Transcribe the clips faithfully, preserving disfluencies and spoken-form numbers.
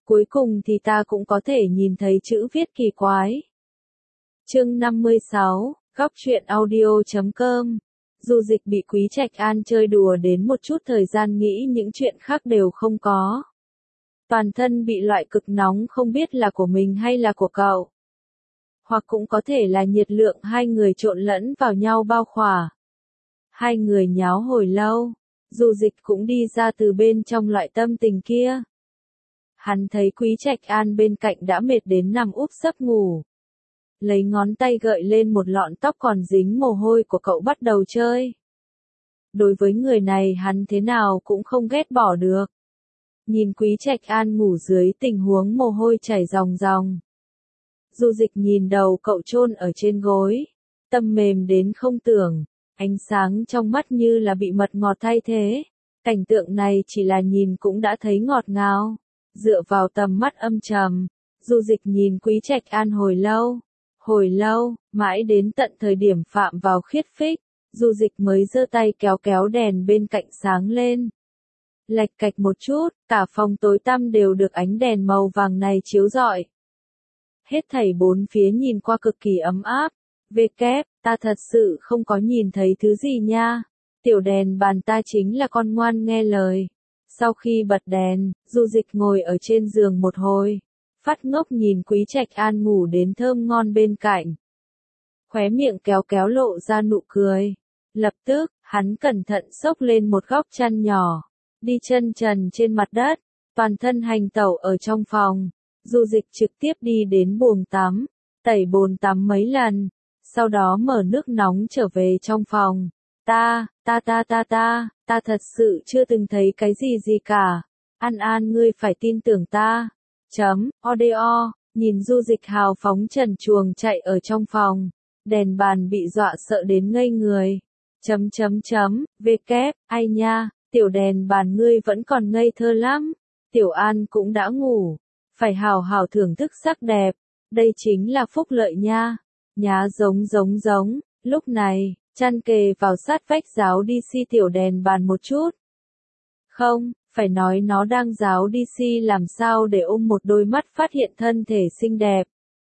Cuối cùng thì ta cũng có thể nhìn thấy chữ viết kỳ quái. Chương năm mươi sáu, góc truyện audio chấm com. Du Dịch bị Quý Trạch An chơi đùa đến một chút thời gian nghĩ những chuyện khác đều không có. Toàn thân bị loại cực nóng không biết là của mình hay là của cậu. Hoặc cũng có thể là nhiệt lượng hai người trộn lẫn vào nhau bao khỏa. Hai người nháo hồi lâu, Du Dịch cũng đi ra từ bên trong loại tâm tình kia. Hắn thấy Quý Trạch An bên cạnh đã mệt đến nằm úp sấp ngủ. Lấy ngón tay gợi lên một lọn tóc còn dính mồ hôi của cậu bắt đầu chơi. Đối với người này hắn thế nào cũng không ghét bỏ được. Nhìn Quý Trạch An ngủ dưới tình huống mồ hôi chảy ròng ròng. Du Dịch nhìn đầu cậu chôn ở trên gối. Tâm mềm đến không tưởng, ánh sáng trong mắt như là bị mật ngọt thay thế. Cảnh tượng này chỉ là nhìn cũng đã thấy ngọt ngào. Dựa vào tầm mắt âm trầm, Du Dịch nhìn Quý Trạch An hồi lâu. Hồi lâu, mãi đến tận thời điểm phạm vào khiết phích, Du Dịch mới giơ tay kéo kéo đèn bên cạnh sáng lên. Lạch cạch một chút, cả phòng tối tăm đều được ánh đèn màu vàng này chiếu rọi. Hết thảy bốn phía nhìn qua cực kỳ ấm áp. Vê kép, ta thật sự không có nhìn thấy thứ gì nha. Tiểu đèn bàn ta chính là con ngoan nghe lời. Sau khi bật đèn, Du Dịch ngồi ở trên giường một hồi. Phát ngốc nhìn Quý Trạch An ngủ đến thơm ngon bên cạnh. Khóe miệng kéo kéo lộ ra nụ cười. Lập tức, hắn cẩn thận xốc lên một góc chăn nhỏ. Đi chân trần trên mặt đất. Toàn thân hành tẩu ở trong phòng. Du Dịch trực tiếp đi đến buồng tắm. Tẩy bồn tắm mấy lần. Sau đó mở nước nóng trở về trong phòng. Ta, ta ta ta ta, ta thật sự chưa từng thấy cái gì gì cả. An An ngươi phải tin tưởng ta. Chấm, audio, nhìn Du Dịch hào phóng trần truồng chạy ở trong phòng. Đèn bàn bị dọa sợ đến ngây người. Chấm chấm chấm, vê kép, ai nha, tiểu đèn bàn ngươi vẫn còn ngây thơ lắm. Tiểu An cũng đã ngủ. Phải hào hào thưởng thức sắc đẹp. Đây chính là phúc lợi nha. Nhá giống giống giống, lúc này, chăn kề vào sát vách giáo đi xi tiểu đèn bàn một chút. Không, phải nói nó đang giáo đi xi làm sao để ôm một đôi mắt phát hiện thân thể xinh đẹp.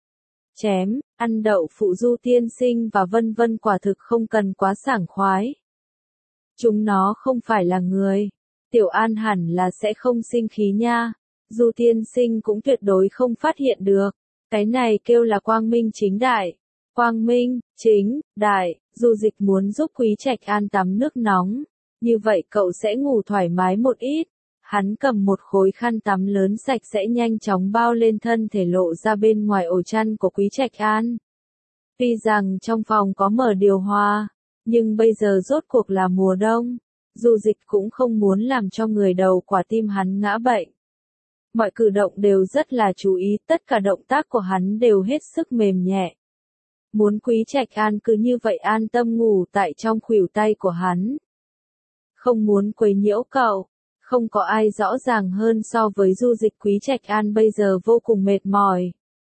Chém, ăn đậu phụ Du tiên sinh và vân vân quả thực không cần quá sảng khoái. Chúng nó không phải là người. Tiểu An hẳn là sẽ không sinh khí nha. Du tiên sinh cũng tuyệt đối không phát hiện được. Cái này kêu là quang minh chính đại. Quang minh, chính, đại, Du Dịch muốn giúp Quý Trạch An tắm nước nóng. Như vậy cậu sẽ ngủ thoải mái một ít. Hắn cầm một khối khăn tắm lớn sạch sẽ nhanh chóng bao lên thân thể lộ ra bên ngoài ổ chăn của Quý Trạch An. Tuy rằng trong phòng có mở điều hòa, nhưng bây giờ rốt cuộc là mùa đông. Du Dịch cũng không muốn làm cho người đầu quả tim hắn ngã bệnh. Mọi cử động đều rất là chú ý, tất cả động tác của hắn đều hết sức mềm nhẹ. Muốn Quý Trạch An cứ như vậy an tâm ngủ tại trong khuỷu tay của hắn. Không muốn quấy nhiễu cậu. Không có ai rõ ràng hơn so với Du Dịch. Quý Trạch An bây giờ vô cùng mệt mỏi.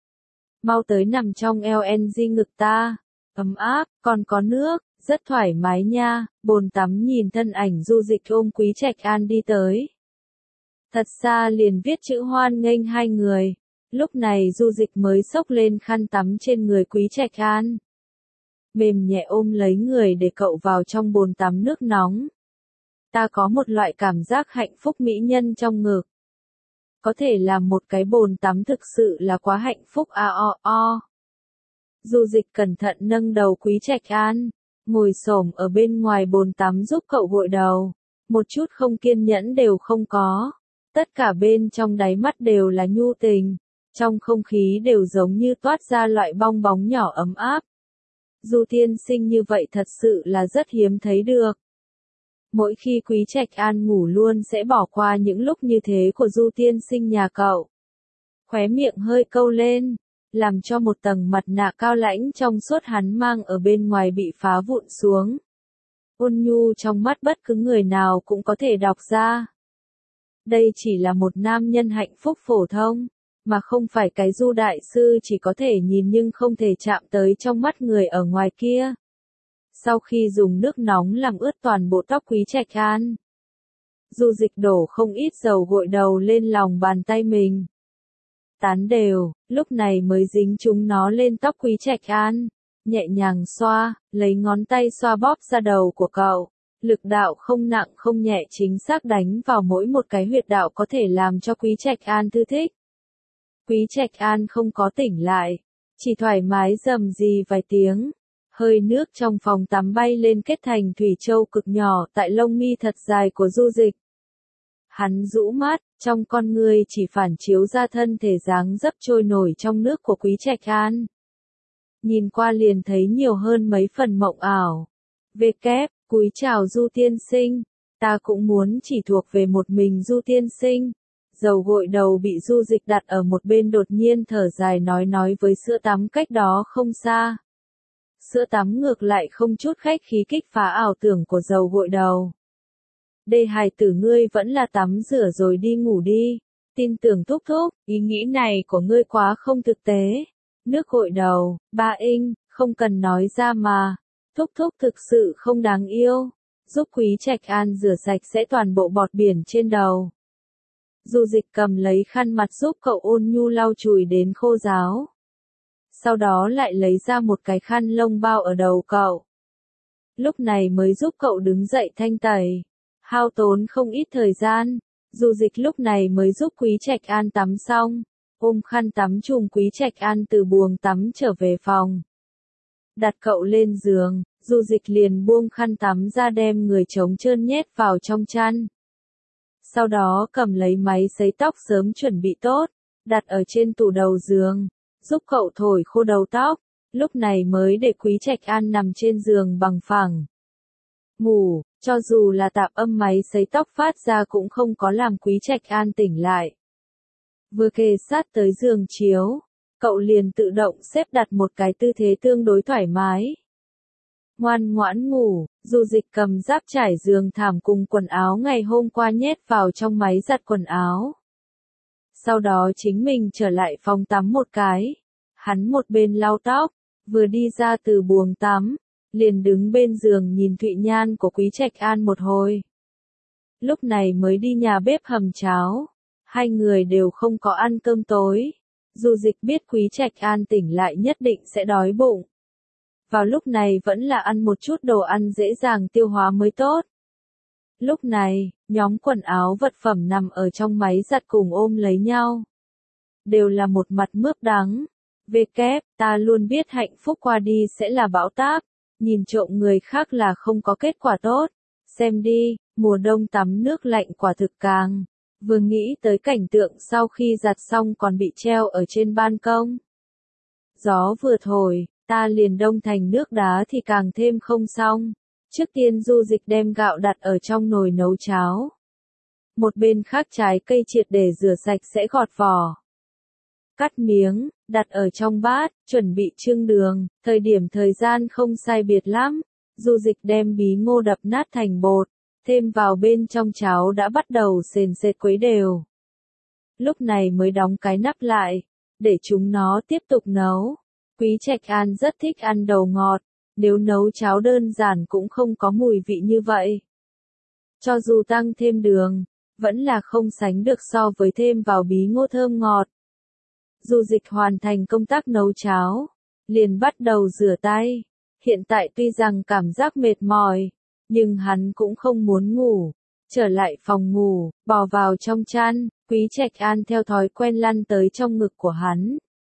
Mau tới nằm trong eo en giê ngực ta. Ấm áp, còn có nước, rất thoải mái nha. Bồn tắm nhìn thân ảnh Du Dịch ôm Quý Trạch An đi tới. Thật xa liền viết chữ hoan nghênh hai người. Lúc này Du Dịch mới xốc lên khăn tắm trên người Quý Trạch An. Mềm nhẹ ôm lấy người để cậu vào trong bồn tắm nước nóng. Ta có một loại cảm giác hạnh phúc mỹ nhân trong ngực. Có thể là một cái bồn tắm thực sự là quá hạnh phúc a o o. Du Dịch cẩn thận nâng đầu Quý Trạch An, ngồi xổm ở bên ngoài bồn tắm giúp cậu gội đầu. Một chút không kiên nhẫn đều không có. Tất cả bên trong đáy mắt đều là nhu tình. Trong không khí đều giống như toát ra loại bong bóng nhỏ ấm áp. Du tiên sinh như vậy thật sự là rất hiếm thấy được. Mỗi khi Quý Trạch An ngủ luôn sẽ bỏ qua những lúc như thế của Du tiên sinh nhà cậu. Khóe miệng hơi câu lên, làm cho một tầng mặt nạ cao lãnh trong suốt hắn mang ở bên ngoài bị phá vụn xuống. Ôn nhu trong mắt bất cứ người nào cũng có thể đọc ra. Đây chỉ là một nam nhân hạnh phúc phổ thông, mà không phải cái Du đại sư chỉ có thể nhìn nhưng không thể chạm tới trong mắt người ở ngoài kia. Sau khi dùng nước nóng làm ướt toàn bộ tóc Quý Trạch An, Du Dịch đổ không ít dầu gội đầu lên lòng bàn tay mình. tán đều, lúc này mới dính chúng nó lên tóc Quý Trạch An, nhẹ nhàng xoa, lấy ngón tay xoa bóp ra đầu của cậu. Lực đạo không nặng không nhẹ chính xác đánh vào mỗi một cái huyệt đạo có thể làm cho Quý Trạch An thư thích. Quý Trạch An không có tỉnh lại, chỉ thoải mái rầm rì vài tiếng. Hơi nước trong phòng tắm bay lên kết thành thủy châu cực nhỏ tại lông mi thật dài của Du Dịch. Hắn rũ mắt, trong con người chỉ phản chiếu ra thân thể dáng dấp trôi nổi trong nước của Quý Trạch An. Nhìn qua liền thấy nhiều hơn mấy phần mộng ảo. Về kép, cúi chào Du tiên sinh, ta cũng muốn chỉ thuộc về một mình Du tiên sinh. Dầu gội đầu bị Du Dịch đặt ở một bên đột nhiên thở dài nói nói với sữa tắm cách đó không xa. Sữa tắm ngược lại không chút khách khí kích phá ảo tưởng của dầu gội đầu. Đây hài tử ngươi vẫn là tắm rửa rồi đi ngủ đi. Tin tưởng thúc thúc, ý nghĩ này của ngươi quá không thực tế. Nước gội đầu, ba Inh, không cần nói ra mà. Thúc thúc thực sự không đáng yêu. Giúp Quý Trạch An rửa sạch sẽ toàn bộ bọt biển trên đầu. Du Dịch cầm lấy khăn mặt giúp cậu ôn nhu lau chùi đến khô ráo. Sau đó lại lấy ra một cái khăn lông bao ở đầu cậu. Lúc này mới giúp cậu đứng dậy thanh tẩy. Hao tốn không ít thời gian, Du Dịch lúc này mới giúp Quý Trạch An tắm xong, ôm khăn tắm chùm Quý Trạch An từ buồng tắm trở về phòng. Đặt cậu lên giường, Du Dịch liền buông khăn tắm ra đem người trống trơn nhét vào trong chăn. Sau đó cầm lấy máy sấy tóc sớm chuẩn bị tốt, đặt ở trên tủ đầu giường, giúp cậu thổi khô đầu tóc, lúc này mới để Quý Trạch An nằm trên giường bằng phẳng. Ngủ, cho dù là tạp âm máy sấy tóc phát ra cũng không có làm Quý Trạch An tỉnh lại. Vừa kề sát tới giường chiếu, cậu liền tự động xếp đặt một cái tư thế tương đối thoải mái. Ngoan ngoãn ngủ, Du Dịch cầm giáp trải giường thảm cùng quần áo ngày hôm qua nhét vào trong máy giặt quần áo. Sau đó chính mình trở lại phòng tắm một cái. Hắn một bên lau tóc, vừa đi ra từ buồng tắm, liền đứng bên giường nhìn Thụy Nhan của Quý Trạch An một hồi. Lúc này mới đi nhà bếp hầm cháo. Hai người đều không có ăn cơm tối. Du Dịch biết Quý Trạch An tỉnh lại nhất định sẽ đói bụng. Vào lúc này vẫn là ăn một chút đồ ăn dễ dàng tiêu hóa mới tốt. Lúc này, nhóm quần áo vật phẩm nằm ở trong máy giặt cùng ôm lấy nhau. Đều là một mặt mướp đắng. Về kép, ta luôn biết hạnh phúc qua đi sẽ là bão táp. Nhìn trộm người khác là không có kết quả tốt. Xem đi, mùa đông tắm nước lạnh quả thực càng. Vừa nghĩ tới cảnh tượng sau khi giặt xong còn bị treo ở trên ban công. Gió vừa thổi, ta liền đông thành nước đá thì càng thêm không xong. Trước tiên Du Dịch đem gạo đặt ở trong nồi nấu cháo. Một bên khác trái cây triệt để rửa sạch sẽ gọt vỏ. Cắt miếng, đặt ở trong bát, chuẩn bị chưng đường, thời điểm thời gian không sai biệt lắm. Du Dịch đem bí ngô đập nát thành bột, thêm vào bên trong cháo đã bắt đầu sền sệt quấy đều. Lúc này mới đóng cái nắp lại, để chúng nó tiếp tục nấu. Quý Trạch An rất thích ăn đầu ngọt, nếu nấu cháo đơn giản cũng không có mùi vị như vậy. Cho dù tăng thêm đường, vẫn là không sánh được so với thêm vào bí ngô thơm ngọt. Du Dịch hoàn thành công tác nấu cháo, liền bắt đầu rửa tay. Hiện tại tuy rằng cảm giác mệt mỏi, nhưng hắn cũng không muốn ngủ. Trở lại phòng ngủ, bò vào trong chăn, Quý Trạch An theo thói quen lăn tới trong ngực của hắn.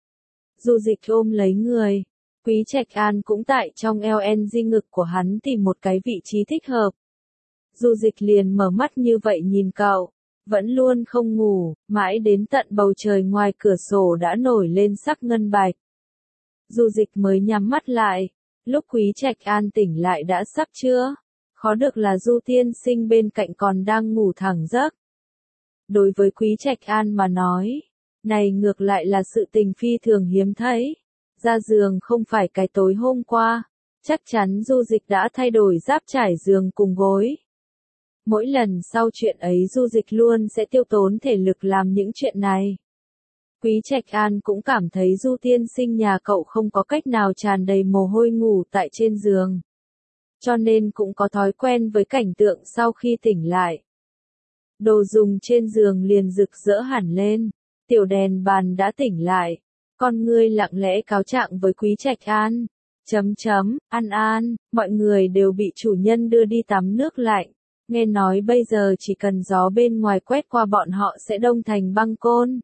Du Dịch ôm lấy người, Quý Trạch An cũng tại trong eo en di ngực của hắn tìm một cái vị trí thích hợp. Du Dịch liền mở mắt như vậy nhìn cậu, vẫn luôn không ngủ, mãi đến tận bầu trời ngoài cửa sổ đã nổi lên sắc ngân bạch. Du Dịch mới nhắm mắt lại, lúc Quý Trạch An tỉnh lại đã sắp trưa, khó được là Du tiên sinh bên cạnh còn đang ngủ thẳng giấc. Đối với Quý Trạch An mà nói, này ngược lại là sự tình phi thường hiếm thấy. Ra giường không phải cái tối hôm qua, chắc chắn Du Dịch đã thay đổi giáp trải giường cùng gối. Mỗi lần sau chuyện ấy Du Dịch luôn sẽ tiêu tốn thể lực làm những chuyện này. Quý Trạch An cũng cảm thấy Du tiên sinh nhà cậu không có cách nào tràn đầy mồ hôi ngủ tại trên giường. Cho nên cũng có thói quen với cảnh tượng sau khi tỉnh lại. Đồ dùng trên giường liền rực rỡ hẳn lên. Tiểu đèn bàn đã tỉnh lại, con ngươi lặng lẽ cáo trạng với Quý Trạch An. Chấm chấm, An An, mọi người đều bị chủ nhân đưa đi tắm nước lạnh. Nghe nói bây giờ chỉ cần gió bên ngoài quét qua bọn họ sẽ đông thành băng côn.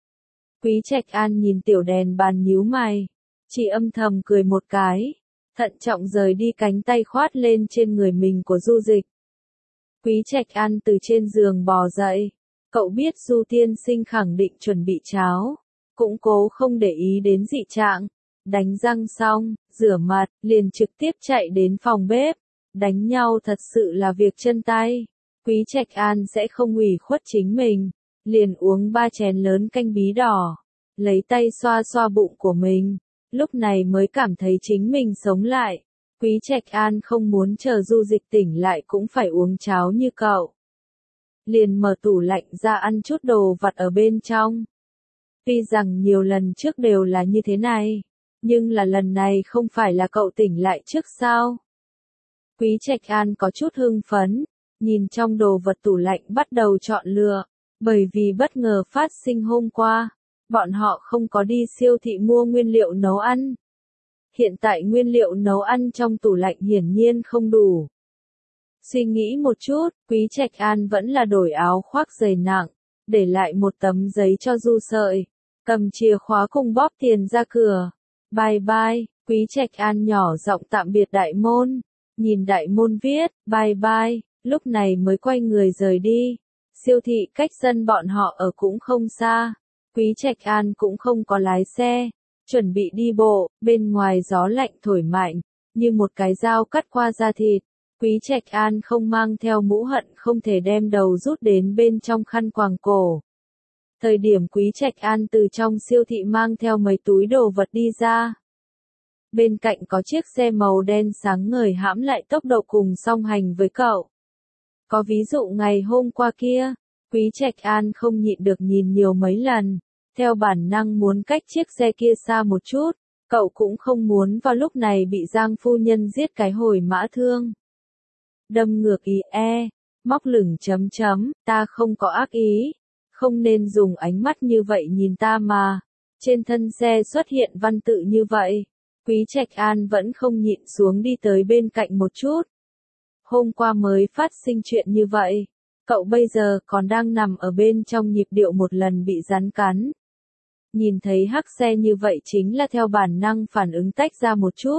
Quý Trạch An nhìn tiểu đèn bàn nhíu mày, chỉ âm thầm cười một cái, thận trọng rời đi cánh tay khoát lên trên người mình của Du Dịch. Quý Trạch An từ trên giường bò dậy, cậu biết Du tiên sinh khẳng định chuẩn bị cháo, cũng cố không để ý đến dị trạng. Đánh răng xong, rửa mặt, liền trực tiếp chạy đến phòng bếp. Đánh nhau thật sự là việc chân tay. Quý Trạch An sẽ không ủy khuất chính mình. Liền uống ba chén lớn canh bí đỏ. Lấy tay xoa xoa bụng của mình. Lúc này mới cảm thấy chính mình sống lại. Quý Trạch An không muốn chờ Du Dịch tỉnh lại cũng phải uống cháo như cậu. Liền mở tủ lạnh ra ăn chút đồ vặt ở bên trong. Tuy rằng nhiều lần trước đều là như thế này. Nhưng là lần này không phải là cậu tỉnh lại trước sao? Quý Trạch An có chút hưng phấn, nhìn trong đồ vật tủ lạnh bắt đầu chọn lựa, bởi vì bất ngờ phát sinh hôm qua, bọn họ không có đi siêu thị mua nguyên liệu nấu ăn. Hiện tại nguyên liệu nấu ăn trong tủ lạnh hiển nhiên không đủ. Suy nghĩ một chút, Quý Trạch An vẫn là đổi áo khoác dày nặng, để lại một tấm giấy cho Du Sợi, cầm chìa khóa cùng bóp tiền ra cửa. Bye bye, Quý Trạch An nhỏ giọng tạm biệt đại môn, nhìn đại môn viết, bye bye, lúc này mới quay người rời đi. Siêu thị cách sân bọn họ ở cũng không xa, Quý Trạch An cũng không có lái xe, chuẩn bị đi bộ, bên ngoài gió lạnh thổi mạnh, như một cái dao cắt qua da thịt. Quý Trạch An không mang theo mũ hận không thể đem đầu rút đến bên trong khăn quàng cổ. Thời điểm Quý Trạch An từ trong siêu thị mang theo mấy túi đồ vật đi ra. Bên cạnh có chiếc xe màu đen sáng ngời hãm lại tốc độ cùng song hành với cậu. Có ví dụ ngày hôm qua kia, Quý Trạch An không nhịn được nhìn nhiều mấy lần, theo bản năng muốn cách chiếc xe kia xa một chút, cậu cũng không muốn vào lúc này bị Giang phu nhân giết cái hồi mã thương. Đâm ngược ý e, móc lửng chấm chấm, ta không có ác ý. Không nên dùng ánh mắt như vậy nhìn ta mà. Trên thân xe xuất hiện văn tự như vậy. Quý Trạch An vẫn không nhịn xuống đi tới bên cạnh một chút. Hôm qua mới phát sinh chuyện như vậy. Cậu bây giờ còn đang nằm ở bên trong nhịp điệu một lần bị rắn cắn. Nhìn thấy hắc xe như vậy chính là theo bản năng phản ứng tách ra một chút.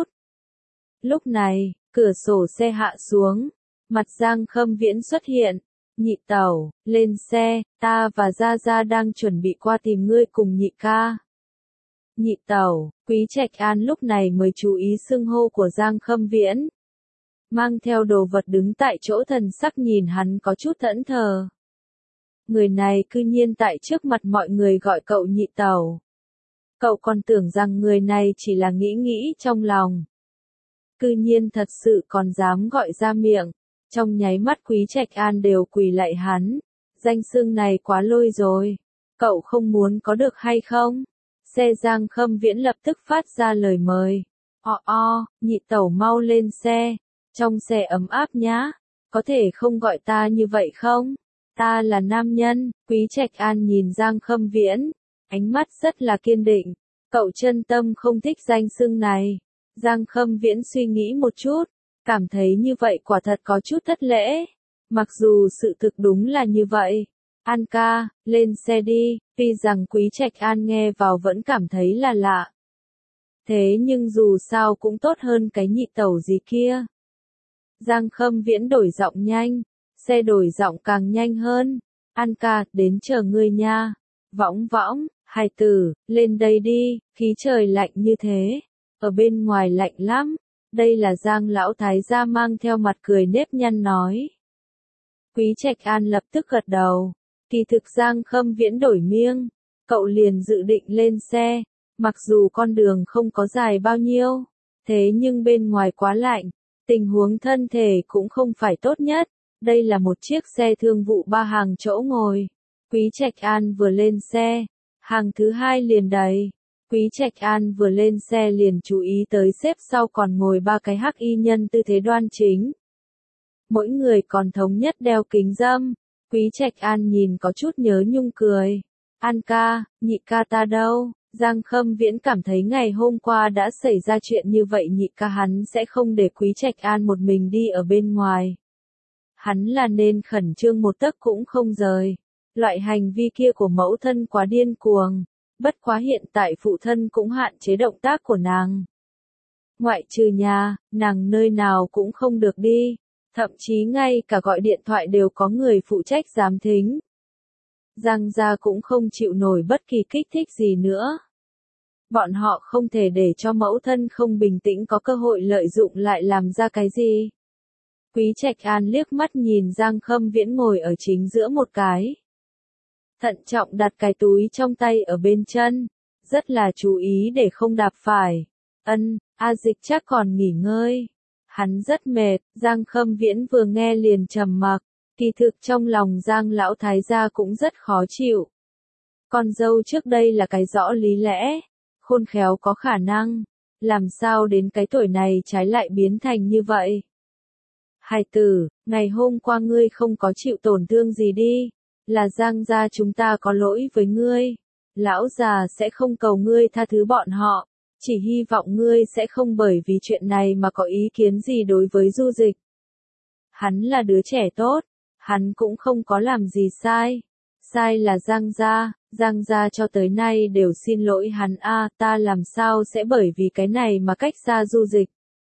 Lúc này, cửa sổ xe hạ xuống. Mặt Giang Khâm Viễn xuất hiện. Nhị tẩu, lên xe, ta và Gia Gia đang chuẩn bị qua tìm ngươi cùng nhị ca. Nhị tẩu, Quý Trạch An lúc này mới chú ý xưng hô của Giang Khâm Viễn. Mang theo đồ vật đứng tại chỗ thần sắc nhìn hắn có chút thẫn thờ. Người này cư nhiên tại trước mặt mọi người gọi cậu nhị tẩu. Cậu còn tưởng rằng người này chỉ là nghĩ nghĩ trong lòng. Cư nhiên thật sự còn dám gọi ra miệng. Trong nháy mắt Quý Trạch An đều quỳ lạy hắn. Danh xưng này quá lôi rồi. Cậu không muốn có được hay không? Xe Giang Khâm Viễn lập tức phát ra lời mời. O o, nhị tẩu mau lên xe. Trong xe ấm áp nhá. Có thể không gọi ta như vậy không? Ta là nam nhân. Quý Trạch An nhìn Giang Khâm Viễn. Ánh mắt rất là kiên định. Cậu chân tâm không thích danh xưng này. Giang Khâm Viễn suy nghĩ một chút. Cảm thấy như vậy quả thật có chút thất lễ. Mặc dù sự thực đúng là như vậy. An ca, lên xe đi, tuy rằng Quý Trạch An nghe vào vẫn cảm thấy là lạ. Thế nhưng dù sao cũng tốt hơn cái nhị tẩu gì kia. Giang Khâm Viễn đổi giọng nhanh, xe đổi giọng càng nhanh hơn. An ca, đến chờ ngươi nha. Võng võng, hài tử, lên đây đi, khí trời lạnh như thế. Ở bên ngoài lạnh lắm. Đây là Giang lão thái gia mang theo mặt cười nếp nhăn nói. Quý Trạch An lập tức gật đầu. Kỳ thực Giang Khâm Viễn đổi miêng. Cậu liền dự định lên xe. Mặc dù con đường không có dài bao nhiêu. Thế nhưng bên ngoài quá lạnh. Tình huống thân thể cũng không phải tốt nhất. Đây là một chiếc xe thương vụ ba hàng chỗ ngồi. Quý Trạch An vừa lên xe. Hàng thứ hai liền đầy. Quý Trạch An vừa lên xe liền chú ý tới xếp sau còn ngồi ba cái hắc y nhân tư thế đoan chính. Mỗi người còn thống nhất đeo kính râm. Quý Trạch An nhìn có chút nhớ nhung cười. An ca, nhị ca ta đâu? Giang Khâm Viễn cảm thấy ngày hôm qua đã xảy ra chuyện như vậy nhị ca hắn sẽ không để Quý Trạch An một mình đi ở bên ngoài. Hắn là nên khẩn trương một tấc cũng không rời. Loại hành vi kia của mẫu thân quá điên cuồng. Bất quá hiện tại phụ thân cũng hạn chế động tác của nàng. Ngoại trừ nhà, nàng nơi nào cũng không được đi. Thậm chí ngay cả gọi điện thoại đều có người phụ trách giám thính. Giang gia cũng không chịu nổi bất kỳ kích thích gì nữa. Bọn họ không thể để cho mẫu thân không bình tĩnh có cơ hội lợi dụng lại làm ra cái gì. Quý Trạch An liếc mắt nhìn Giang Khâm Viễn ngồi ở chính giữa một cái. Thận trọng đặt cái túi trong tay ở bên chân. Rất là chú ý để không đạp phải. Ân, A Dịch chắc còn nghỉ ngơi. Hắn rất mệt, Giang Khâm Viễn vừa nghe liền trầm mặc. Kỳ thực trong lòng Giang lão thái gia cũng rất khó chịu. Con dâu trước đây là cái rõ lý lẽ, khôn khéo có khả năng, làm sao đến cái tuổi này trái lại biến thành như vậy. Hài tử, ngày hôm qua ngươi không có chịu tổn thương gì đi, là Giang gia chúng ta có lỗi với ngươi, lão già sẽ không cầu ngươi tha thứ bọn họ, chỉ hy vọng ngươi sẽ không bởi vì chuyện này mà có ý kiến gì đối với Du Dịch. Hắn là đứa trẻ tốt, hắn cũng không có làm gì sai. Sai là Giang gia, Giang gia cho tới nay đều xin lỗi hắn a, ta làm sao sẽ bởi vì cái này mà cách xa Du Dịch.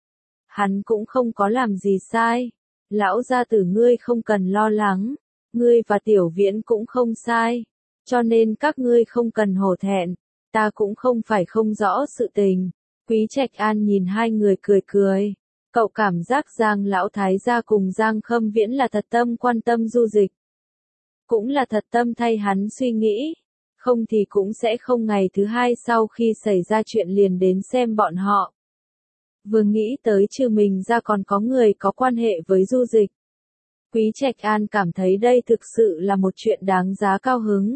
Hắn cũng không có làm gì sai. Lão gia tử ngươi không cần lo lắng, ngươi và Tiểu Viễn cũng không sai, cho nên các ngươi không cần hổ thẹn, ta cũng không phải không rõ sự tình. Quý Trạch An nhìn hai người cười cười. Cậu cảm giác Giang lão thái gia cùng Giang Khâm Viễn là thật tâm quan tâm Du Dịch. Cũng là thật tâm thay hắn suy nghĩ. Không thì cũng sẽ không ngày thứ hai sau khi xảy ra chuyện liền đến xem bọn họ. Vừa nghĩ tới trừ mình ra còn có người có quan hệ với Du Dịch. Quý Trạch An cảm thấy đây thực sự là một chuyện đáng giá cao hứng.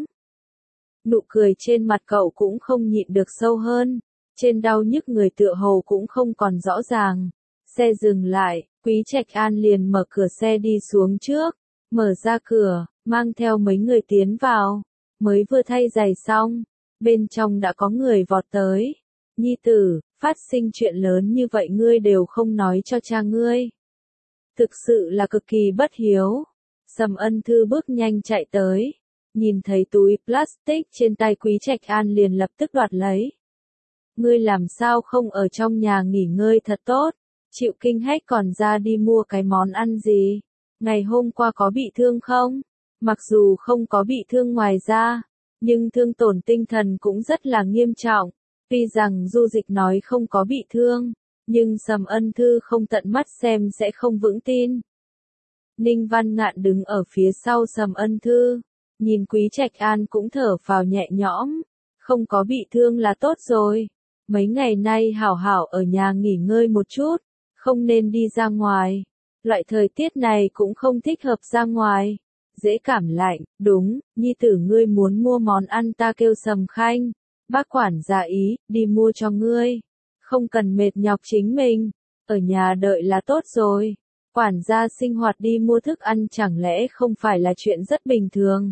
Nụ cười trên mặt cậu cũng không nhịn được sâu hơn. Trên đau nhức người tựa hồ cũng không còn rõ ràng. Xe dừng lại, Quý Trạch An liền mở cửa xe đi xuống trước, mở ra cửa, mang theo mấy người tiến vào, mới vừa thay giày xong, bên trong đã có người vọt tới. Nhi tử, phát sinh chuyện lớn như vậy ngươi đều không nói cho cha ngươi. Thực sự là cực kỳ bất hiếu. Sầm Ân Thư bước nhanh chạy tới, nhìn thấy túi plastic trên tay Quý Trạch An liền lập tức đoạt lấy. Ngươi làm sao không ở trong nhà nghỉ ngơi thật tốt? Chịu kinh hách còn ra đi mua cái món ăn gì? Ngày hôm qua có bị thương không? Mặc dù không có bị thương ngoài da, nhưng thương tổn tinh thần cũng rất là nghiêm trọng. Tuy rằng Du Dịch nói không có bị thương, nhưng Sầm Ân Thư không tận mắt xem sẽ không vững tin. Ninh Văn Ngạn đứng ở phía sau Sầm Ân Thư, nhìn Quý Trạch An cũng thở phào nhẹ nhõm. Không có bị thương là tốt rồi. Mấy ngày nay hảo hảo ở nhà nghỉ ngơi một chút. Không nên đi ra ngoài. Loại thời tiết này cũng không thích hợp ra ngoài. Dễ cảm lạnh, đúng, nhi tử ngươi muốn mua món ăn ta kêu Sầm Khanh. Bác quản gia ý, đi mua cho ngươi. Không cần mệt nhọc chính mình. Ở nhà đợi là tốt rồi. Quản gia sinh hoạt đi mua thức ăn chẳng lẽ không phải là chuyện rất bình thường.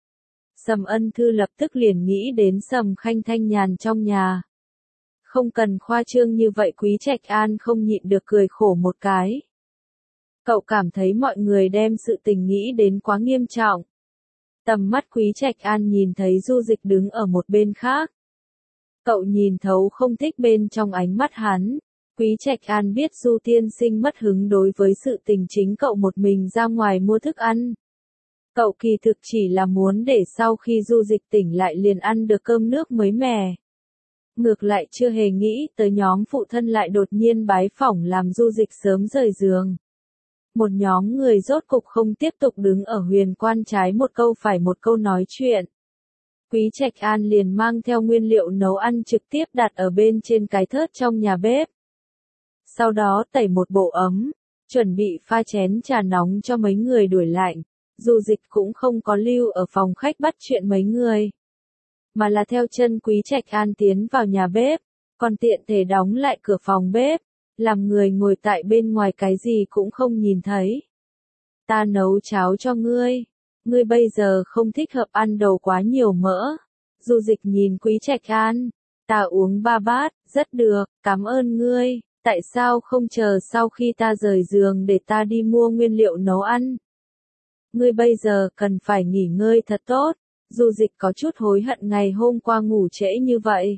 Sầm Ân Thư lập tức liền nghĩ đến Sầm Khanh thanh nhàn trong nhà. Không cần khoa trương như vậy Quý Trạch An không nhịn được cười khổ một cái. Cậu cảm thấy mọi người đem sự tình nghĩ đến quá nghiêm trọng. Tầm mắt Quý Trạch An nhìn thấy Du Dịch đứng ở một bên khác. Cậu nhìn thấu không thích bên trong ánh mắt hắn. Quý Trạch An biết Du tiên sinh mất hứng đối với sự tình chính cậu một mình ra ngoài mua thức ăn. Cậu kỳ thực chỉ là muốn để sau khi Du Dịch tỉnh lại liền ăn được cơm nước mới mẻ. Ngược lại chưa hề nghĩ tới nhóm phụ thân lại đột nhiên bái phỏng làm Du Dịch sớm rời giường. Một nhóm người rốt cục không tiếp tục đứng ở huyền quan trái một câu phải một câu nói chuyện. Quý Trạch An liền mang theo nguyên liệu nấu ăn trực tiếp đặt ở bên trên cái thớt trong nhà bếp. Sau đó tẩy một bộ ấm, chuẩn bị pha chén trà nóng cho mấy người đuổi lạnh. Du Dịch cũng không có lưu ở phòng khách bắt chuyện mấy người, mà là theo chân Quý Trạch An tiến vào nhà bếp, còn tiện thể đóng lại cửa phòng bếp, làm người ngồi tại bên ngoài cái gì cũng không nhìn thấy. Ta nấu cháo cho ngươi, ngươi bây giờ không thích hợp ăn đồ quá nhiều mỡ, Du Dịch nhìn Quý Trạch An, ta uống ba bát, rất được, cảm ơn ngươi, tại sao không chờ sau khi ta rời giường để ta đi mua nguyên liệu nấu ăn? Ngươi bây giờ cần phải nghỉ ngơi thật tốt. Du Dịch có chút hối hận ngày hôm qua ngủ trễ như vậy.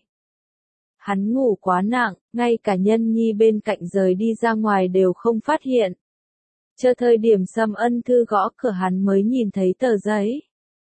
Hắn ngủ quá nặng, ngay cả Nhân Nhi bên cạnh rời đi ra ngoài đều không phát hiện. Chờ thời điểm Sầm Ân Thư gõ cửa hắn mới nhìn thấy tờ giấy.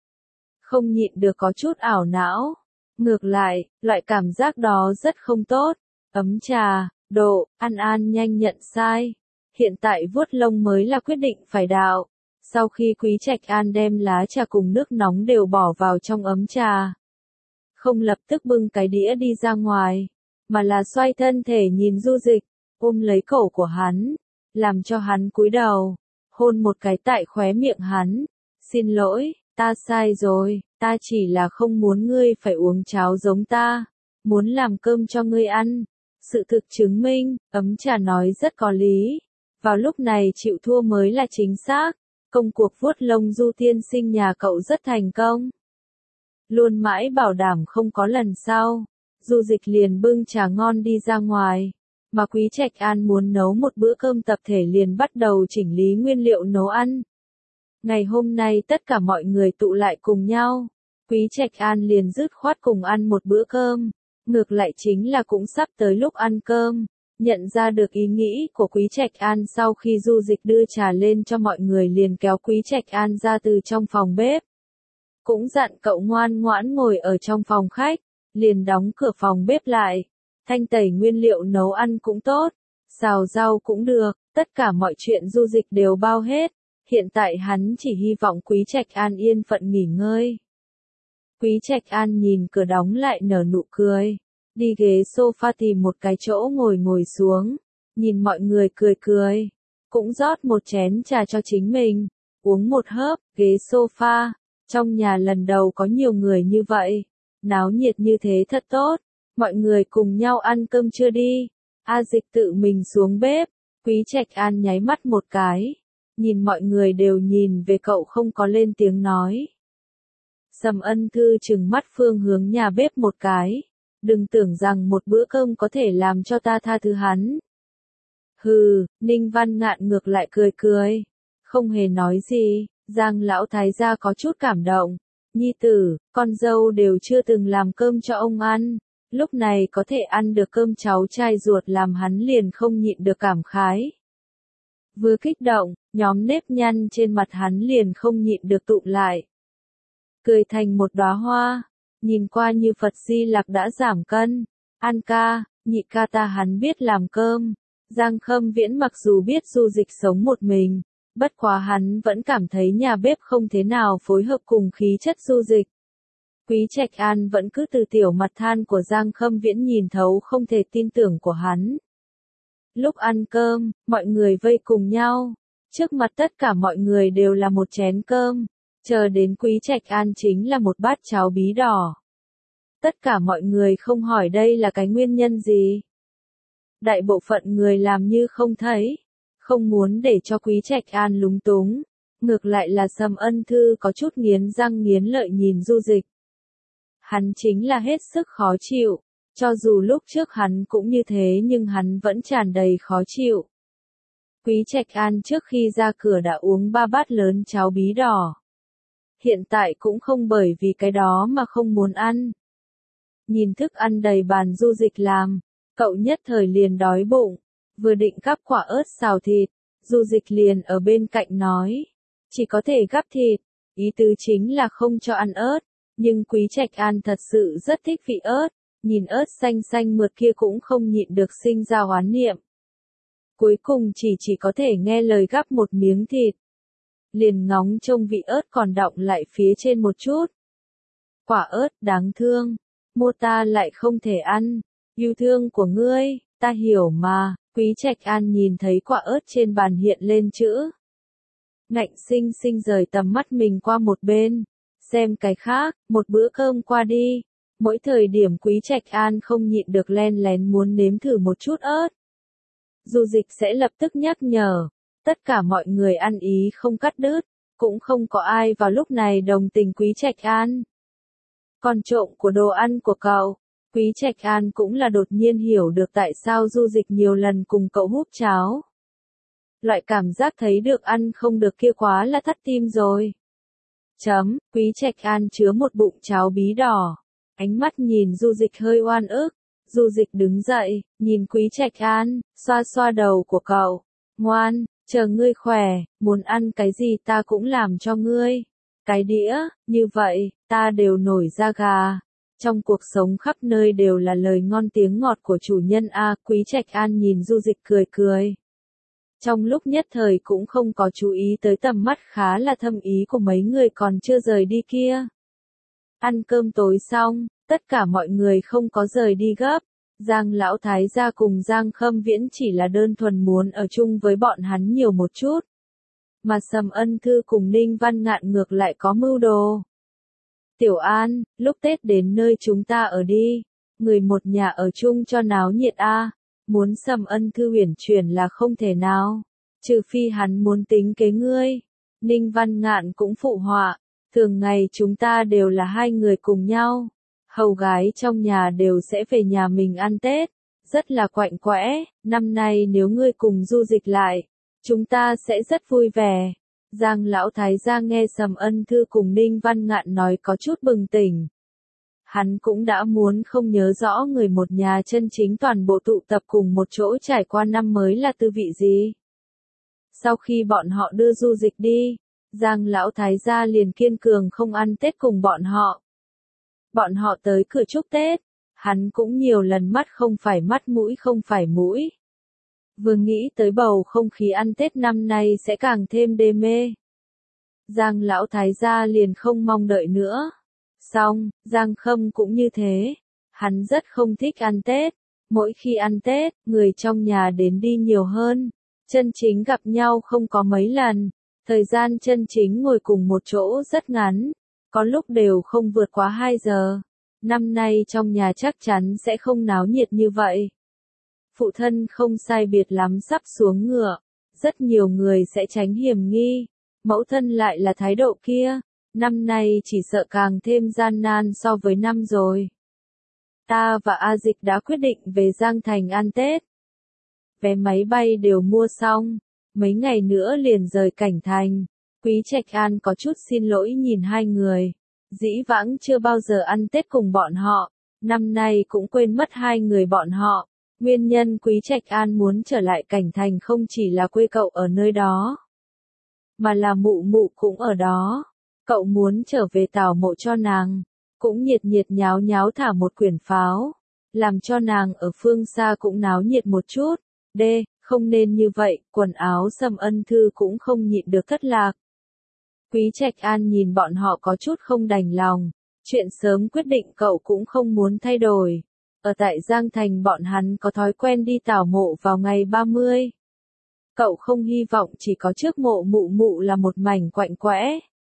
Không nhịn được có chút ảo não. Ngược lại, loại cảm giác đó rất không tốt. Ấm trà, độ, An An nhanh nhận sai. Hiện tại vuốt lông mới là quyết định phải đạo. Sau khi Quý Trạch An đem lá trà cùng nước nóng đều bỏ vào trong ấm trà. Không lập tức bưng cái đĩa đi ra ngoài, mà là xoay thân thể nhìn Du Dịch, ôm lấy cổ của hắn, làm cho hắn cúi đầu, hôn một cái tại khóe miệng hắn. Xin lỗi, ta sai rồi, ta chỉ là không muốn ngươi phải uống cháo giống ta, muốn làm cơm cho ngươi ăn. Sự thực chứng minh, ấm trà nói rất có lý. Vào lúc này chịu thua mới là chính xác. Công cuộc vuốt lông Du tiên sinh nhà cậu rất thành công. Luôn mãi bảo đảm không có lần sau. Du Dịch liền bưng trà ngon đi ra ngoài. Mà Quý Trạch An muốn nấu một bữa cơm tập thể liền bắt đầu chỉnh lý nguyên liệu nấu ăn. Ngày hôm nay tất cả mọi người tụ lại cùng nhau. Quý Trạch An liền dứt khoát cùng ăn một bữa cơm. Ngược lại chính là cũng sắp tới lúc ăn cơm. Nhận ra được ý nghĩ của Quý Trạch An sau khi Du Dịch đưa trà lên cho mọi người liền kéo Quý Trạch An ra từ trong phòng bếp. Cũng dặn cậu ngoan ngoãn ngồi ở trong phòng khách, liền đóng cửa phòng bếp lại. Thanh tẩy nguyên liệu nấu ăn cũng tốt, xào rau cũng được, tất cả mọi chuyện Du Dịch đều bao hết. Hiện tại hắn chỉ hy vọng Quý Trạch An yên phận nghỉ ngơi. Quý Trạch An nhìn cửa đóng lại nở nụ cười. Đi ghế sofa tìm một cái chỗ ngồi ngồi xuống, nhìn mọi người cười cười, cũng rót một chén trà cho chính mình, uống một hớp, ghế sofa, trong nhà lần đầu có nhiều người như vậy, náo nhiệt như thế thật tốt, mọi người cùng nhau ăn cơm chưa đi, A Dịch tự mình xuống bếp, Quý Trạch An nháy mắt một cái, nhìn mọi người đều nhìn về cậu không có lên tiếng nói. Sầm Ân Thư trừng mắt phương hướng nhà bếp một cái. Đừng tưởng rằng một bữa cơm có thể làm cho ta tha thứ hắn. Hừ, Ninh Văn Ngạn ngược lại cười cười. Không hề nói gì, Giang lão thái gia có chút cảm động. Nhi tử, con dâu đều chưa từng làm cơm cho ông ăn. Lúc này có thể ăn được cơm cháu trai ruột làm hắn liền không nhịn được cảm khái. Vừa kích động, nhóm nếp nhăn trên mặt hắn liền không nhịn được tụ lại. Cười thành một đóa hoa. Nhìn qua như Phật Di Lặc đã giảm cân. An ca, nhị ca ta hắn biết làm cơm. Giang Khâm Viễn mặc dù biết Du Dịch sống một mình, bất quá hắn vẫn cảm thấy nhà bếp không thế nào phối hợp cùng khí chất Du Dịch. Quý Trạch An vẫn cứ từ tiểu mặt than của Giang Khâm Viễn nhìn thấu không thể tin tưởng của hắn. Lúc ăn cơm, mọi người vây cùng nhau. Trước mặt tất cả mọi người đều là một chén cơm. Chờ đến Quý Trạch An chính là một bát cháo bí đỏ. Tất cả mọi người không hỏi đây là cái nguyên nhân gì. Đại bộ phận người làm như không thấy, không muốn để cho Quý Trạch An lúng túng. Ngược lại là Sầm Ân Thư có chút nghiến răng nghiến lợi nhìn Du Dịch. Hắn chính là hết sức khó chịu, cho dù lúc trước hắn cũng như thế nhưng hắn vẫn tràn đầy khó chịu. Quý Trạch An trước khi ra cửa đã uống ba bát lớn cháo bí đỏ. Hiện tại cũng không bởi vì cái đó mà không muốn ăn. Nhìn thức ăn đầy bàn Du Dịch làm, cậu nhất thời liền đói bụng, vừa định gắp quả ớt xào thịt, Du Dịch liền ở bên cạnh nói, chỉ có thể gắp thịt, ý tứ chính là không cho ăn ớt, nhưng Quý Trạch An thật sự rất thích vị ớt, nhìn ớt xanh xanh mượt kia cũng không nhịn được sinh ra oán niệm. Cuối cùng chỉ chỉ có thể nghe lời gắp một miếng thịt. Liền ngóng trông vị ớt còn đọng lại phía trên một chút. Quả ớt đáng thương, mua ta lại không thể ăn, yêu thương của ngươi, ta hiểu mà. Quý Trạch An nhìn thấy quả ớt trên bàn hiện lên chữ. Ngạnh sinh sinh rời tầm mắt mình qua một bên, xem cái khác, một bữa cơm qua đi. Mỗi thời điểm Quý Trạch An không nhịn được len lén muốn nếm thử một chút ớt. Du Dịch sẽ lập tức nhắc nhở. Tất cả mọi người ăn ý không cắt đứt, cũng không có ai vào lúc này đồng tình Quý Trạch An. Còn trộm của đồ ăn của cậu. Quý Trạch An cũng là đột nhiên hiểu được tại sao Du Dịch nhiều lần cùng cậu húp cháo. Loại cảm giác thấy được ăn không được kia quá là thắt tim rồi. Chấm, Quý Trạch An chứa một bụng cháo bí đỏ. Ánh mắt nhìn Du Dịch hơi oan ức. Du Dịch đứng dậy, nhìn Quý Trạch An, xoa xoa đầu của cậu. Ngoan, chờ ngươi khỏe, muốn ăn cái gì ta cũng làm cho ngươi. Cái đĩa, như vậy, ta đều nổi da gà. Trong cuộc sống khắp nơi đều là lời ngon tiếng ngọt của chủ nhân a. Quý Trạch An nhìn Du Dịch cười cười. Trong lúc nhất thời cũng không có chú ý tới tầm mắt khá là thâm ý của mấy người còn chưa rời đi kia. Ăn cơm tối xong, tất cả mọi người không có rời đi gấp. Giang Lão Thái gia cùng Giang Khâm Viễn chỉ là đơn thuần muốn ở chung với bọn hắn nhiều một chút. Mà Sầm Ân Thư cùng Ninh Văn Ngạn ngược lại có mưu đồ. Tiểu An, lúc Tết đến nơi chúng ta ở đi. Người một nhà ở chung cho náo nhiệt a. Muốn Sầm Ân Thư uyển chuyển là không thể nào. Trừ phi hắn muốn tính kế ngươi. Ninh Văn Ngạn cũng phụ họa. Thường ngày chúng ta đều là hai người cùng nhau. Hầu gái trong nhà đều sẽ về nhà mình ăn Tết. Rất là quạnh quẽ. Năm nay nếu ngươi cùng Du Dịch lại, chúng ta sẽ rất vui vẻ. Giang Lão Thái gia nghe Sầm Ân Thư cùng Ninh Văn Ngạn nói có chút bừng tỉnh. Hắn cũng đã muốn không nhớ rõ người một nhà chân chính toàn bộ tụ tập cùng một chỗ trải qua năm mới là tư vị gì. Sau khi bọn họ đưa Du Dịch đi, Giang Lão Thái gia liền kiên cường không ăn Tết cùng bọn họ. Bọn họ tới cửa chúc Tết, hắn cũng nhiều lần mắt không phải mắt mũi không phải mũi. Vừa nghĩ tới bầu không khí ăn Tết năm nay sẽ càng thêm đê mê. Giang Lão Thái gia liền không mong đợi nữa. Xong, Giang Khâm cũng như thế. Hắn rất không thích ăn Tết. Mỗi khi ăn Tết, người trong nhà đến đi nhiều hơn. Chân chính gặp nhau không có mấy lần. Thời gian chân chính ngồi cùng một chỗ rất ngắn. Có lúc đều không vượt quá hai giờ. Năm nay trong nhà chắc chắn sẽ không náo nhiệt như vậy. Phụ thân không sai biệt lắm sắp xuống ngựa. Rất nhiều người sẽ tránh hiểm nghi. Mẫu thân lại là thái độ kia. Năm nay chỉ sợ càng thêm gian nan so với năm rồi. Ta và A Dịch đã quyết định về Giang Thành ăn Tết. Vé máy bay đều mua xong. Mấy ngày nữa liền rời Cảnh Thành. Quý Trạch An có chút xin lỗi nhìn hai người. Dĩ vãng chưa bao giờ ăn Tết cùng bọn họ. Năm nay cũng quên mất hai người bọn họ. Nguyên nhân Quý Trạch An muốn trở lại Cảnh Thành không chỉ là quê cậu ở nơi đó. Mà là mụ mụ cũng ở đó. Cậu muốn trở về tảo mộ cho nàng. Cũng nhiệt nhiệt nháo nháo thả một quyển pháo. Làm cho nàng ở phương xa cũng náo nhiệt một chút. D. Không nên như vậy, quần áo Sầm Ân Thư cũng không nhịn được thất lạc. Quý Trạch An nhìn bọn họ có chút không đành lòng. Chuyện sớm quyết định cậu cũng không muốn thay đổi. Ở tại Giang Thành bọn hắn có thói quen đi tảo mộ vào ngày ba mươi. Cậu không hy vọng chỉ có trước mộ mụ mụ là một mảnh quạnh quẽ.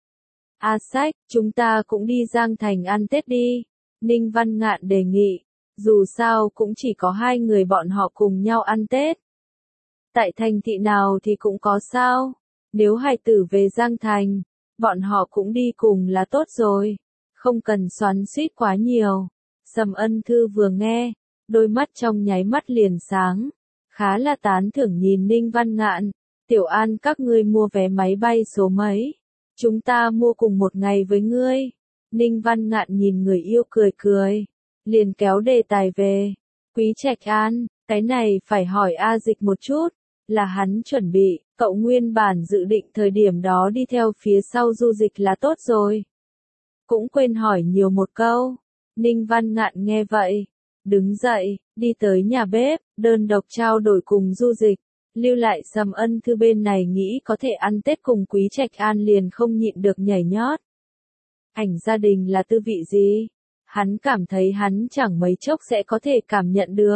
A Sách, chúng ta cũng đi Giang Thành ăn Tết đi. Ninh Văn Ngạn đề nghị. Dù sao cũng chỉ có hai người bọn họ cùng nhau ăn Tết. Tại thành thị nào thì cũng có sao. Nếu hài tử về Giang Thành, bọn họ cũng đi cùng là tốt rồi. Không cần xoắn xuýt quá nhiều. Sầm Ân Thư vừa nghe, đôi mắt trong nháy mắt liền sáng. Khá là tán thưởng nhìn Ninh Văn Ngạn. Tiểu An các ngươi mua vé máy bay số mấy? Chúng ta mua cùng một ngày với ngươi. Ninh Văn Ngạn nhìn người yêu cười cười. Liền kéo đề tài về. Quý Trạch An, cái này phải hỏi A Dịch một chút. Là hắn chuẩn bị, cậu nguyên bản dự định thời điểm đó đi theo phía sau Du Dịch là tốt rồi. Cũng quên hỏi nhiều một câu. Ninh Văn Ngạn nghe vậy. Đứng dậy, đi tới nhà bếp, đơn độc trao đổi cùng Du Dịch. Lưu lại Sầm Ân Thư bên này nghĩ có thể ăn Tết cùng Quý Trạch An liền không nhịn được nhảy nhót. Ảnh gia đình là tư vị gì? Hắn cảm thấy hắn chẳng mấy chốc sẽ có thể cảm nhận được.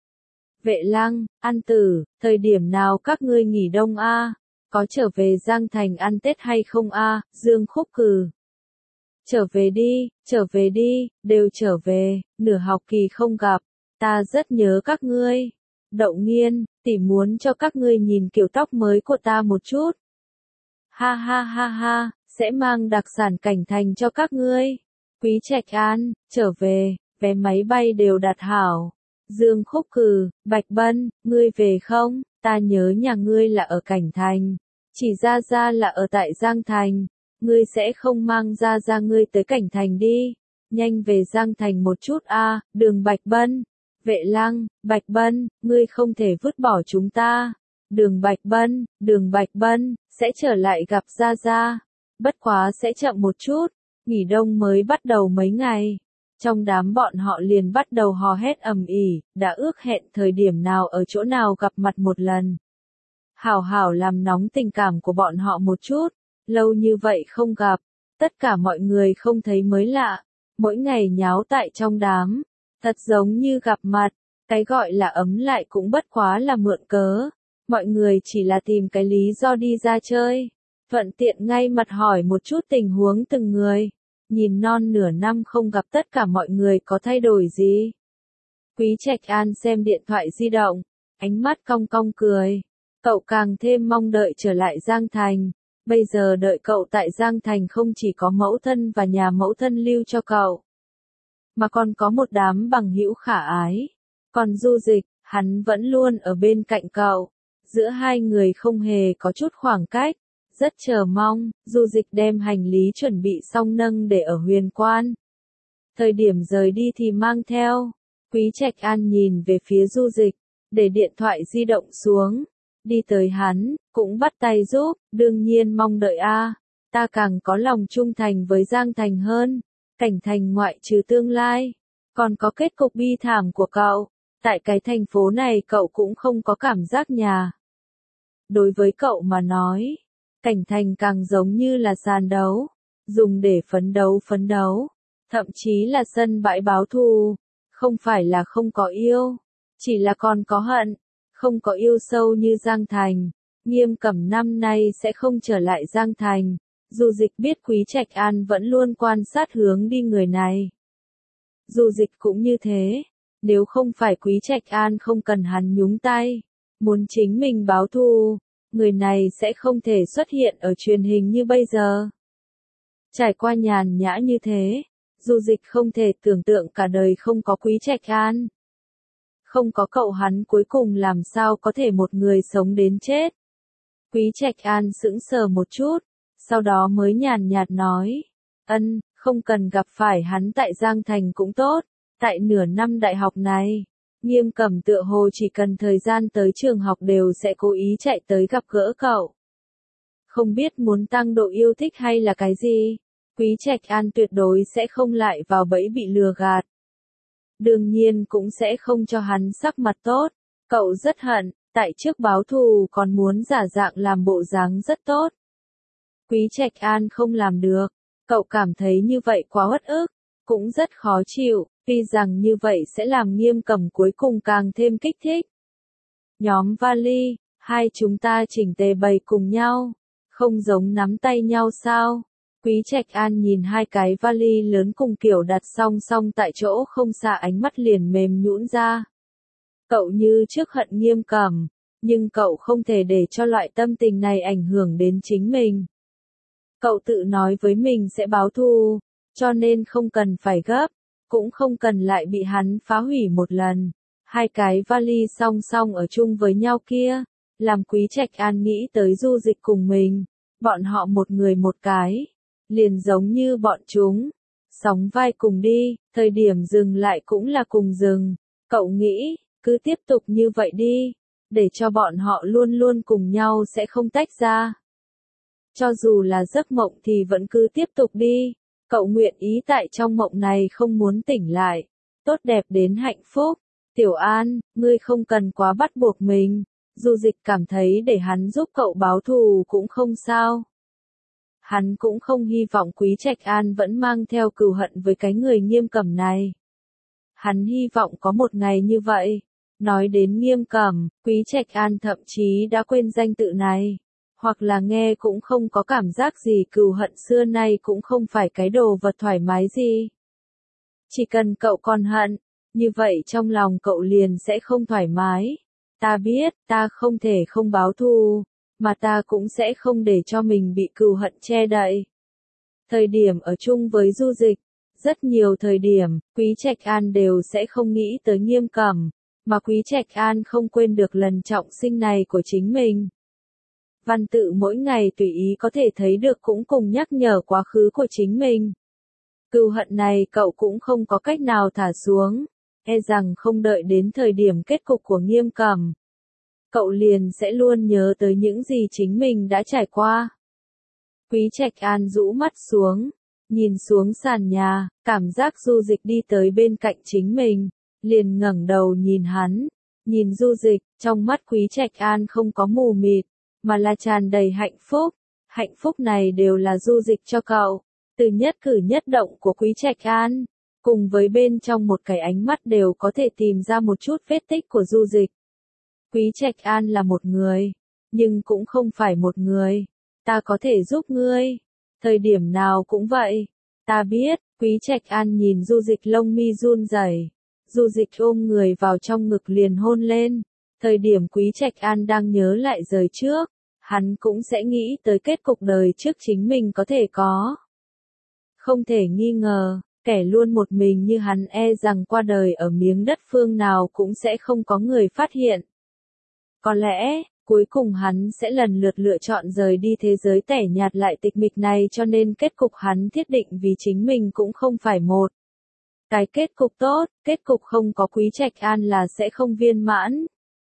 Vệ Lăng, An Tử, thời điểm nào các ngươi nghỉ đông a? Có trở về Giang Thành ăn Tết hay không a? Dương Khúc cừ. Trở về đi, trở về đi, đều trở về, nửa học kỳ không gặp, ta rất nhớ các ngươi. Đậu Nghiên, tỷ muốn cho các ngươi nhìn kiểu tóc mới của ta một chút. Ha ha ha ha, sẽ mang đặc sản Cảnh Thành cho các ngươi. Quý Trạch An, trở về, vé máy bay đều đặt hảo. Dương Khúc Cừ, Bạch Bân, ngươi về không? Ta nhớ nhà ngươi là ở Cảnh Thành. Chỉ Gia Gia là ở tại Giang Thành. Ngươi sẽ không mang Gia Gia ngươi tới Cảnh Thành đi. Nhanh về Giang Thành một chút a, Đường Bạch Bân. Vệ Lăng, Bạch Bân, ngươi không thể vứt bỏ chúng ta. Đường Bạch Bân, Đường Bạch Bân, sẽ trở lại gặp Gia Gia. Bất quá sẽ chậm một chút, nghỉ đông mới bắt đầu mấy ngày. Trong đám bọn họ liền bắt đầu hò hét ầm ĩ, đã ước hẹn thời điểm nào ở chỗ nào gặp mặt một lần. Hảo hảo làm nóng tình cảm của bọn họ một chút, lâu như vậy không gặp, tất cả mọi người không thấy mới lạ, mỗi ngày nháo tại trong đám, thật giống như gặp mặt, cái gọi là ấm lại cũng bất quá là mượn cớ, mọi người chỉ là tìm cái lý do đi ra chơi, thuận tiện ngay mặt hỏi một chút tình huống từng người. Nhìn non nửa năm không gặp tất cả mọi người có thay đổi gì. Quý Trạch An xem điện thoại di động, ánh mắt cong cong cười. Cậu càng thêm mong đợi trở lại Giang Thành. Bây giờ đợi cậu tại Giang Thành không chỉ có mẫu thân và nhà mẫu thân lưu cho cậu, mà còn có một đám bằng hữu khả ái. Còn Du Dịch, hắn vẫn luôn ở bên cạnh cậu. Giữa hai người không hề có chút khoảng cách. Rất chờ mong, Du Dịch đem hành lý chuẩn bị xong nâng để ở Huyền Quan. Thời điểm rời đi thì mang theo. Quý Trạch An nhìn về phía Du Dịch, để điện thoại di động xuống. Đi tới hắn, cũng bắt tay giúp, đương nhiên mong đợi a, ta càng có lòng trung thành với Giang Thành hơn. Cảnh Thành ngoại trừ tương lai, còn có kết cục bi thảm của cậu. Tại cái thành phố này cậu cũng không có cảm giác nhà. Đối với cậu mà nói, Cảnh Thành càng giống như là sàn đấu, dùng để phấn đấu phấn đấu, thậm chí là sân bãi báo thù, không phải là không có yêu, chỉ là còn có hận, không có yêu sâu như Giang Thành. Nghiêm Cẩm năm nay sẽ không trở lại Giang Thành, Du Dịch biết Quý Trạch An vẫn luôn quan sát hướng đi người này. Du Dịch cũng như thế, nếu không phải Quý Trạch An không cần hắn nhúng tay, muốn chính mình báo thù, người này sẽ không thể xuất hiện ở truyền hình như bây giờ. Trải qua nhàn nhã như thế, Du Dịch không thể tưởng tượng cả đời không có Quý Trạch An. Không có cậu hắn cuối cùng làm sao có thể một người sống đến chết. Quý Trạch An sững sờ một chút, sau đó mới nhàn nhạt nói, ân, không cần gặp phải hắn tại Giang Thành cũng tốt, tại nửa năm đại học này. Nghiêm Cẩm tựa hồ chỉ cần thời gian tới trường học đều sẽ cố ý chạy tới gặp gỡ cậu. Không biết muốn tăng độ yêu thích hay là cái gì, Quý Trạch An tuyệt đối sẽ không lại vào bẫy bị lừa gạt. Đương nhiên cũng sẽ không cho hắn sắc mặt tốt, cậu rất hận, tại trước báo thù còn muốn giả dạng làm bộ dáng rất tốt. Quý Trạch An không làm được, cậu cảm thấy như vậy quá uất ức, cũng rất khó chịu. Tuy rằng như vậy sẽ làm Nghiêm Cẩm cuối cùng càng thêm kích thích. Nhóm vali, hai chúng ta chỉnh tề bày cùng nhau, không giống nắm tay nhau sao? Quý Trạch An nhìn hai cái vali lớn cùng kiểu đặt song song tại chỗ không xa, ánh mắt liền mềm nhũn ra. Cậu như trước hận Nghiêm Cẩm, nhưng cậu không thể để cho loại tâm tình này ảnh hưởng đến chính mình. Cậu tự nói với mình sẽ báo thù, cho nên không cần phải gấp. Cũng không cần lại bị hắn phá hủy một lần. Hai cái vali song song ở chung với nhau kia, làm Quý Trạch An nghĩ tới Du Dịch cùng mình, bọn họ một người một cái, liền giống như bọn chúng, sóng vai cùng đi, thời điểm dừng lại cũng là cùng dừng. Cậu nghĩ, cứ tiếp tục như vậy đi, để cho bọn họ luôn luôn cùng nhau sẽ không tách ra. Cho dù là giấc mộng thì vẫn cứ tiếp tục đi. Cậu nguyện ý tại trong mộng này không muốn tỉnh lại, tốt đẹp đến hạnh phúc. Tiểu An, ngươi không cần quá bắt buộc mình. Du Dịch cảm thấy để hắn giúp cậu báo thù cũng không sao. Hắn cũng không hy vọng Quý Trạch An vẫn mang theo cừu hận với cái người Nghiêm Cẩm này. Hắn hy vọng có một ngày như vậy. Nói đến Nghiêm Cẩm, Quý Trạch An thậm chí đã quên danh tự này. Hoặc là nghe cũng không có cảm giác gì, cừu hận xưa nay cũng không phải cái đồ vật thoải mái gì. Chỉ cần cậu còn hận, như vậy trong lòng cậu liền sẽ không thoải mái. Ta biết, ta không thể không báo thù, mà ta cũng sẽ không để cho mình bị cừu hận che đậy. Thời điểm ở chung với Du Dịch, Rất nhiều thời điểm, Quý Trạch An đều sẽ không nghĩ tới Nghiêm Cẩm, mà Quý Trạch An không quên được lần trọng sinh này của chính mình. Văn tự mỗi ngày tùy ý có thể thấy được cũng cùng nhắc nhở quá khứ của chính mình. Cừu hận này cậu cũng không có cách nào thả xuống, e rằng không đợi đến thời điểm kết cục của Nghiêm Cẩm, cậu liền sẽ luôn nhớ tới những gì chính mình đã trải qua. Quý Trạch An rũ mắt xuống, nhìn xuống sàn nhà, cảm giác Du Dịch đi tới bên cạnh chính mình, liền ngẩng đầu nhìn hắn, nhìn Du Dịch, trong mắt Quý Trạch An không có mù mịt, mà là tràn đầy hạnh phúc, hạnh phúc này đều là Du Dịch cho cậu, từ nhất cử nhất động của Quý Trạch An, cùng với bên trong một cái ánh mắt đều có thể tìm ra một chút vết tích của Du Dịch. Quý Trạch An là một người, nhưng cũng không phải một người, ta có thể giúp ngươi, thời điểm nào cũng vậy, ta biết. Quý Trạch An nhìn Du Dịch lông mi run rẩy, Du Dịch ôm người vào trong ngực liền hôn lên, thời điểm Quý Trạch An đang nhớ lại đời trước, hắn cũng sẽ nghĩ tới kết cục đời trước chính mình có thể có. Không thể nghi ngờ, kẻ luôn một mình như hắn e rằng qua đời ở miếng đất phương nào cũng sẽ không có người phát hiện. Có lẽ, cuối cùng hắn sẽ lần lượt lựa chọn rời đi thế giới tẻ nhạt lại tịch mịch này, cho nên kết cục hắn thiết định vì chính mình cũng không phải một cái kết cục tốt, kết cục không có Quý Trạch An là sẽ không viên mãn.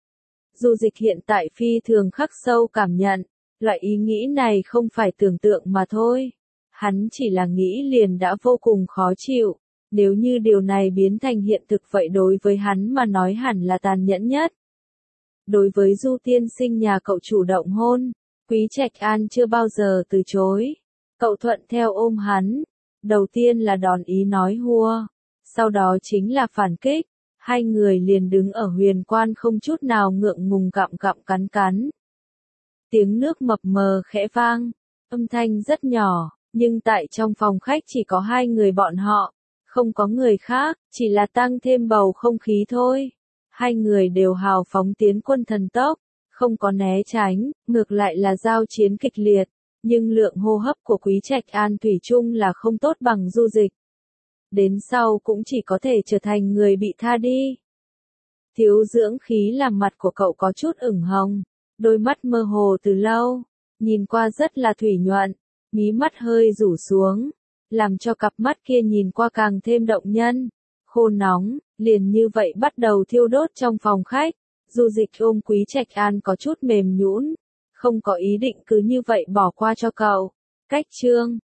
Du Dịch hiện tại phi thường khắc sâu cảm nhận, loại ý nghĩ này không phải tưởng tượng mà thôi. Hắn chỉ là nghĩ liền đã vô cùng khó chịu, nếu như điều này biến thành hiện thực vậy đối với hắn mà nói hẳn là tàn nhẫn nhất. Đối với Du tiên sinh nhà cậu chủ động hôn, Quý Trạch An chưa bao giờ từ chối. Cậu thuận theo ôm hắn, đầu tiên là đòn ý nói hùa, sau đó chính là phản kích, hai người liền đứng ở huyền quan không chút nào ngượng ngùng gặm gặm cắn cắn. Tiếng nước mập mờ khẽ vang, âm thanh rất nhỏ, nhưng tại trong phòng khách chỉ có hai người bọn họ, không có người khác, chỉ là tăng thêm bầu không khí thôi. Hai người đều hào phóng tiến quân thần tốc, không có né tránh, ngược lại là giao chiến kịch liệt, nhưng lượng hô hấp của Quý Trạch An thủy chung là không tốt bằng Du Dịch. Đến sau cũng chỉ có thể trở thành người bị tha đi. Thiếu dưỡng khí làm mặt của cậu có chút ửng hồng, đôi mắt mơ hồ từ lâu, nhìn qua rất là thủy nhuận, mí mắt hơi rủ xuống, làm cho cặp mắt kia nhìn qua càng thêm động nhân, khô nóng, liền như vậy bắt đầu thiêu đốt trong phòng khách. Du Dịch ôm Quý Trạch An có chút mềm nhũn, không có ý định cứ như vậy bỏ qua cho cậu. Cách chương